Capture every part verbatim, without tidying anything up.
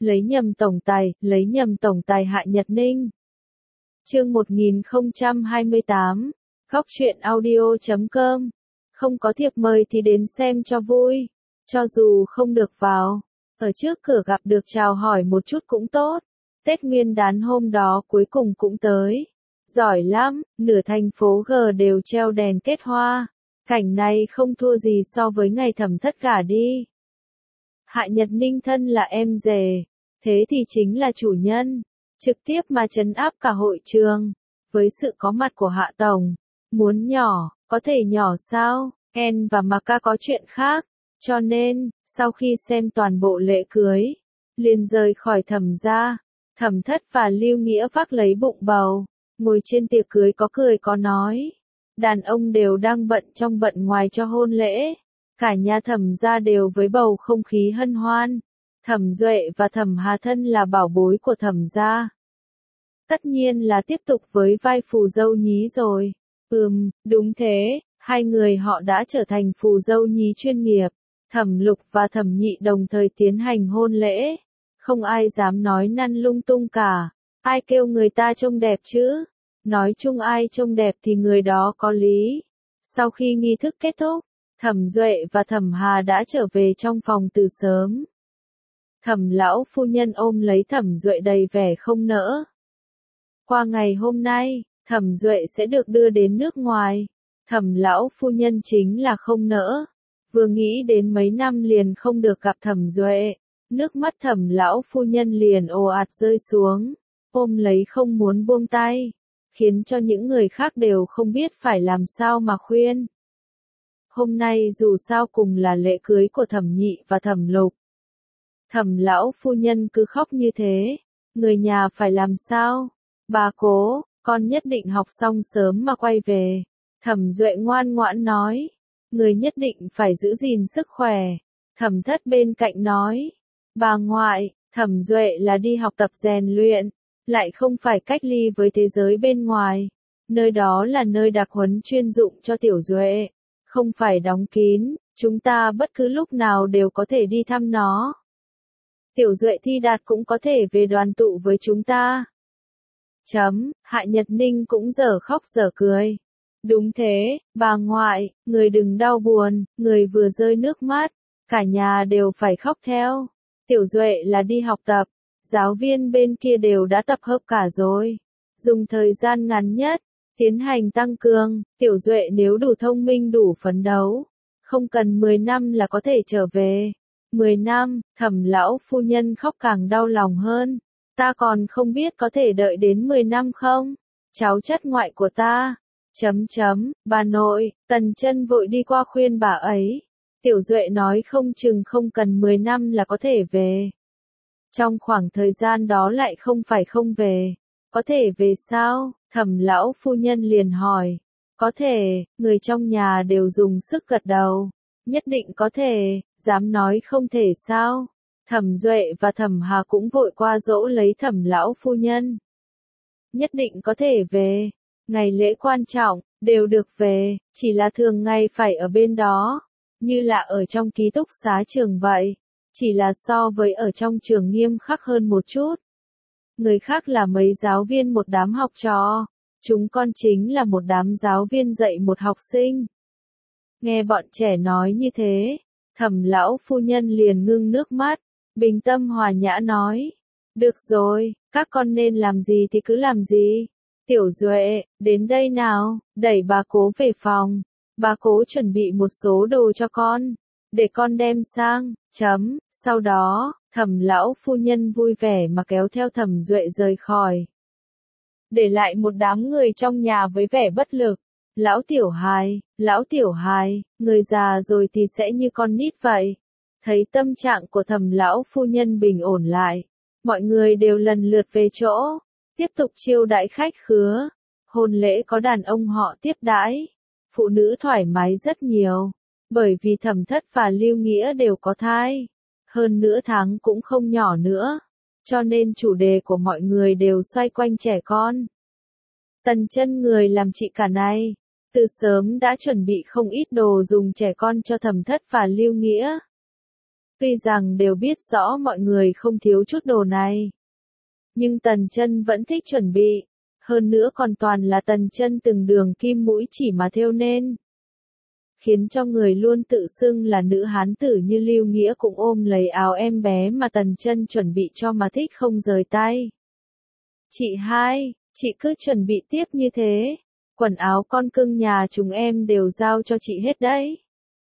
lấy nhầm tổng tài, lấy nhầm tổng tài Hạ Nhật Ninh. Chương một nghìn không trăm hai mươi tám, góc truyện audio chấm com. Không có thiệp mời thì đến xem cho vui, cho dù không được vào, ở trước cửa gặp được chào hỏi một chút cũng tốt. Tết Nguyên đán hôm đó cuối cùng cũng tới. Giỏi lắm, nửa thành phố G đều treo đèn kết hoa. Cảnh này không thua gì so với ngày Thẩm Thất gả đi. Hạ Nhật Ninh thân là em rể, thế thì chính là chủ nhân, trực tiếp mà trấn áp cả hội trường. Với sự có mặt của Hạ Tổng, muốn nhỏ, có thể nhỏ sao, En và Maka có chuyện khác, cho nên, sau khi xem toàn bộ lễ cưới, liền rời khỏi Thẩm gia. Thẩm Thất và Lưu Nghĩa vác lấy bụng bầu, ngồi trên tiệc cưới có cười có nói. Đàn ông đều đang bận trong bận ngoài cho hôn lễ, cả nhà Thẩm gia đều với bầu không khí hân hoan. Thẩm Duệ và Thẩm Hà thân là bảo bối của Thẩm gia, tất nhiên là tiếp tục với vai phù dâu nhí rồi. Ừm, đúng thế, hai người họ đã trở thành phù dâu nhí chuyên nghiệp. Thẩm Lục và Thẩm Nhị đồng thời tiến hành hôn lễ, không ai dám nói năn lung tung cả. Ai kêu người ta trông đẹp chứ? Nói chung ai trông đẹp thì người đó có lý. Sau khi nghi thức kết thúc, Thẩm Duệ và Thẩm Hà đã trở về trong phòng từ sớm. Thẩm lão phu nhân ôm lấy Thẩm Duệ đầy vẻ không nỡ. Qua ngày hôm nay, Thẩm Duệ sẽ được đưa đến nước ngoài. Thẩm lão phu nhân chính là không nỡ. Vừa nghĩ đến mấy năm liền không được gặp Thẩm Duệ, nước mắt Thẩm lão phu nhân liền ồ ạt rơi xuống, ôm lấy không muốn buông tay, khiến cho những người khác đều không biết phải làm sao mà khuyên. Hôm nay dù sao cùng là lễ cưới của Thẩm Nhị và Thẩm Lục. Thẩm lão phu nhân cứ khóc như thế, người nhà phải làm sao? Bà cố, con nhất định học xong sớm mà quay về. Thẩm Duệ ngoan ngoãn nói, người nhất định phải giữ gìn sức khỏe. Thẩm Thất bên cạnh nói, bà ngoại, Thẩm Duệ là đi học tập rèn luyện, lại không phải cách ly với thế giới bên ngoài. Nơi đó là nơi đặc huấn chuyên dụng cho Tiểu Duệ, không phải đóng kín, chúng ta bất cứ lúc nào đều có thể đi thăm nó. Tiểu Duệ thi đạt cũng có thể về đoàn tụ với chúng ta. Chấm, Hạ Nhật Ninh cũng dở khóc dở cười. Đúng thế, bà ngoại, người đừng đau buồn, người vừa rơi nước mắt, cả nhà đều phải khóc theo. Tiểu Duệ là đi học tập, giáo viên bên kia đều đã tập hợp cả rồi. Dùng thời gian ngắn nhất, tiến hành tăng cường, Tiểu Duệ nếu đủ thông minh đủ phấn đấu, không cần mười năm là có thể trở về. mười năm, Thẩm lão phu nhân khóc càng đau lòng hơn. Ta còn không biết có thể đợi đến mười năm không? Cháu chất ngoại của ta. Chấm chấm, bà nội, Tần Chân vội đi qua khuyên bà ấy. Tiểu Duệ nói không chừng không cần mười năm là có thể về. Trong khoảng thời gian đó lại không phải không về. Có thể về sao? Thẩm lão phu nhân liền hỏi. Có thể, người trong nhà đều dùng sức gật đầu. Nhất định có thể, dám nói không thể sao? Thẩm Duệ và Thẩm Hà cũng vội qua dỗ lấy Thẩm lão phu nhân. Nhất định có thể về. Ngày lễ quan trọng, đều được về, chỉ là thường ngày phải ở bên đó, như là ở trong ký túc xá trường vậy, chỉ là so với ở trong trường nghiêm khắc hơn một chút. Người khác là mấy giáo viên một đám học trò, chúng con chính là một đám giáo viên dạy một học sinh. Nghe bọn trẻ nói như thế, Thẩm lão phu nhân liền ngưng nước mắt, bình tâm hòa nhã nói, được rồi, các con nên làm gì thì cứ làm gì. Tiểu Duệ, đến đây nào, đẩy bà cố về phòng. Bà cố chuẩn bị một số đồ cho con, để con đem sang, chấm. Sau đó, Thẩm lão phu nhân vui vẻ mà kéo theo Thẩm Duệ rời khỏi. Để lại một đám người trong nhà với vẻ bất lực. Lão Tiểu Hài, lão Tiểu Hài, người già rồi thì sẽ như con nít vậy. Thấy tâm trạng của Thẩm lão phu nhân bình ổn lại, mọi người đều lần lượt về chỗ. Tiếp tục chiêu đãi khách khứa. Hôn lễ có đàn ông họ tiếp đãi, phụ nữ thoải mái rất nhiều, bởi vì Thẩm Thất và Lưu Nghĩa đều có thai, hơn nửa tháng cũng không nhỏ nữa, cho nên chủ đề của mọi người đều xoay quanh trẻ con. Tần Chân người làm chị cả này, từ sớm đã chuẩn bị không ít đồ dùng trẻ con cho Thẩm Thất và Lưu Nghĩa. Tuy rằng đều biết rõ mọi người không thiếu chút đồ này. Nhưng Tần Chân vẫn thích chuẩn bị. Hơn nữa còn toàn là Tần Chân từng đường kim mũi chỉ mà thêu nên. Khiến cho người luôn tự xưng là nữ hán tử như Lưu Nghĩa cũng ôm lấy áo em bé mà Tần Chân chuẩn bị cho mà thích không rời tay. Chị hai, chị cứ chuẩn bị tiếp như thế. Quần áo con cưng nhà chúng em đều giao cho chị hết đấy.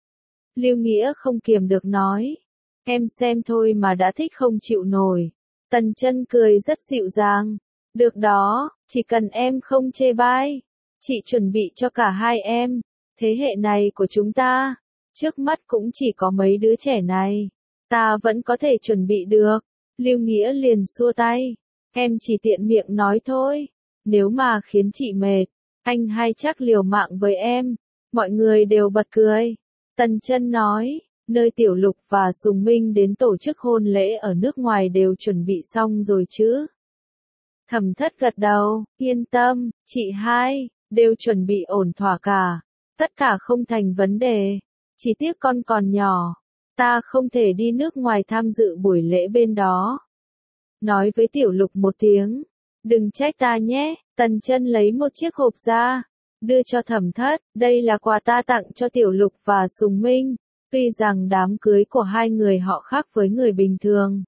Lưu Nghĩa không kiềm được nói. Em xem thôi mà đã thích không chịu nổi. Tần Chân cười rất dịu dàng. Được đó, chỉ cần em không chê bai. Chị chuẩn bị cho cả hai em. Thế hệ này của chúng ta, trước mắt cũng chỉ có mấy đứa trẻ này. Ta vẫn có thể chuẩn bị được. Lưu Nghĩa liền xua tay. Em chỉ tiện miệng nói thôi. Nếu mà khiến chị mệt, anh hay chắc liều mạng với em. Mọi người đều bật cười. Tần Chân nói, nơi Tiểu Lục và Sùng Minh đến tổ chức hôn lễ ở nước ngoài đều chuẩn bị xong rồi chứ. Thẩm Thất gật đầu, yên tâm, chị hai, đều chuẩn bị ổn thỏa cả. Tất cả không thành vấn đề. Chỉ tiếc con còn nhỏ. Ta không thể đi nước ngoài tham dự buổi lễ bên đó. Nói với Tiểu Lục một tiếng. Đừng trách ta nhé. Tần Chân lấy một chiếc hộp ra. Đưa cho Thẩm Thất. Đây là quà ta tặng cho Tiểu Lục và Sùng Minh. Tuy rằng đám cưới của hai người họ khác với người bình thường.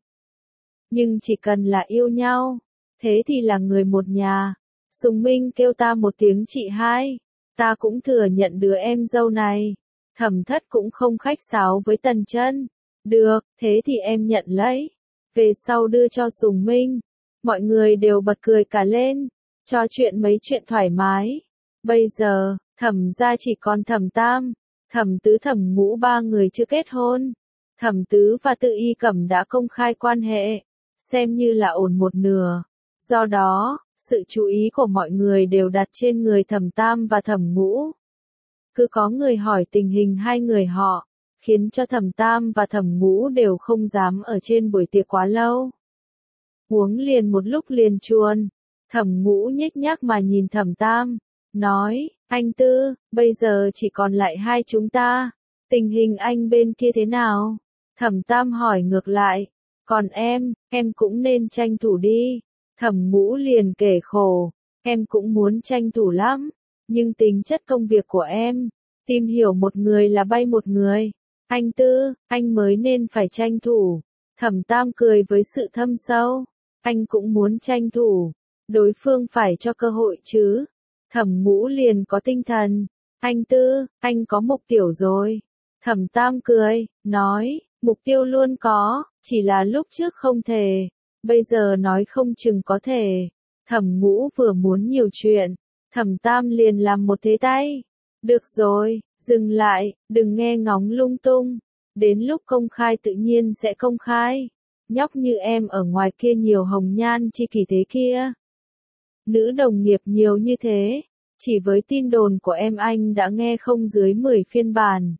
Nhưng chỉ cần là yêu nhau. Thế thì là người một nhà. Sùng Minh kêu ta một tiếng chị hai. Ta cũng thừa nhận đứa em dâu này. Thẩm Thất cũng không khách sáo với Tần Chân. Được, thế thì em nhận lấy. Về sau đưa cho Sùng Minh. Mọi người đều bật cười cả lên. Trò chuyện mấy chuyện thoải mái. Bây giờ, Thẩm gia chỉ còn Thẩm Tam, Thẩm Tứ Thẩm Ngũ ba người chưa kết hôn. Thẩm Tứ và Tự Y Cẩm đã công khai quan hệ. Xem như là ổn một nửa. Do đó, sự chú ý của mọi người đều đặt trên người Thẩm Tam và Thẩm Ngũ. Cứ có người hỏi tình hình hai người họ, khiến cho Thẩm Tam và Thẩm Ngũ đều không dám ở trên buổi tiệc quá lâu. Uống liền một lúc liền chuồn, Thẩm Ngũ nhếch nhác mà nhìn Thẩm Tam, nói, anh Tư, bây giờ chỉ còn lại hai chúng ta, tình hình anh bên kia thế nào? Thẩm Tam hỏi ngược lại, còn em, em cũng nên tranh thủ đi. Thẩm Ngũ liền kể khổ, em cũng muốn tranh thủ lắm, nhưng tính chất công việc của em, tìm hiểu một người là bay một người. Anh Tư, anh mới nên phải tranh thủ. Thẩm Tam cười với sự thâm sâu, anh cũng muốn tranh thủ, đối phương phải cho cơ hội chứ. Thẩm Ngũ liền có tinh thần, anh Tư, anh có mục tiêu rồi. Thẩm Tam cười, nói, mục tiêu luôn có, chỉ là lúc trước không thể. Bây giờ nói không chừng có thể. Thẩm Ngũ vừa muốn nhiều chuyện, Thẩm Tam liền làm một thế tay. Được rồi, dừng lại, đừng nghe ngóng lung tung. Đến lúc công khai tự nhiên sẽ công khai. Nhóc như em ở ngoài kia nhiều hồng nhan chi kỷ thế kia. Nữ đồng nghiệp nhiều như thế. Chỉ với tin đồn của em anh đã nghe không dưới mười phiên bản.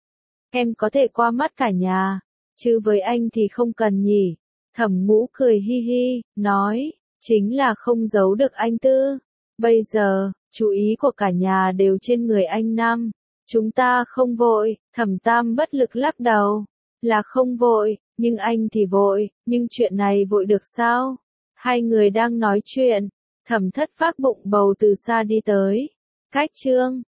Em có thể qua mắt cả nhà, chứ với anh thì không cần nhỉ. Thẩm Ngũ cười hi hi, nói, chính là không giấu được anh Tư. Bây giờ, chú ý của cả nhà đều trên người anh Năm. Chúng ta không vội. Thẩm Tam bất lực lắc đầu. Là không vội, nhưng anh thì vội, nhưng chuyện này vội được sao? Hai người đang nói chuyện, Thẩm Thất vác bụng bầu từ xa đi tới. Cách chương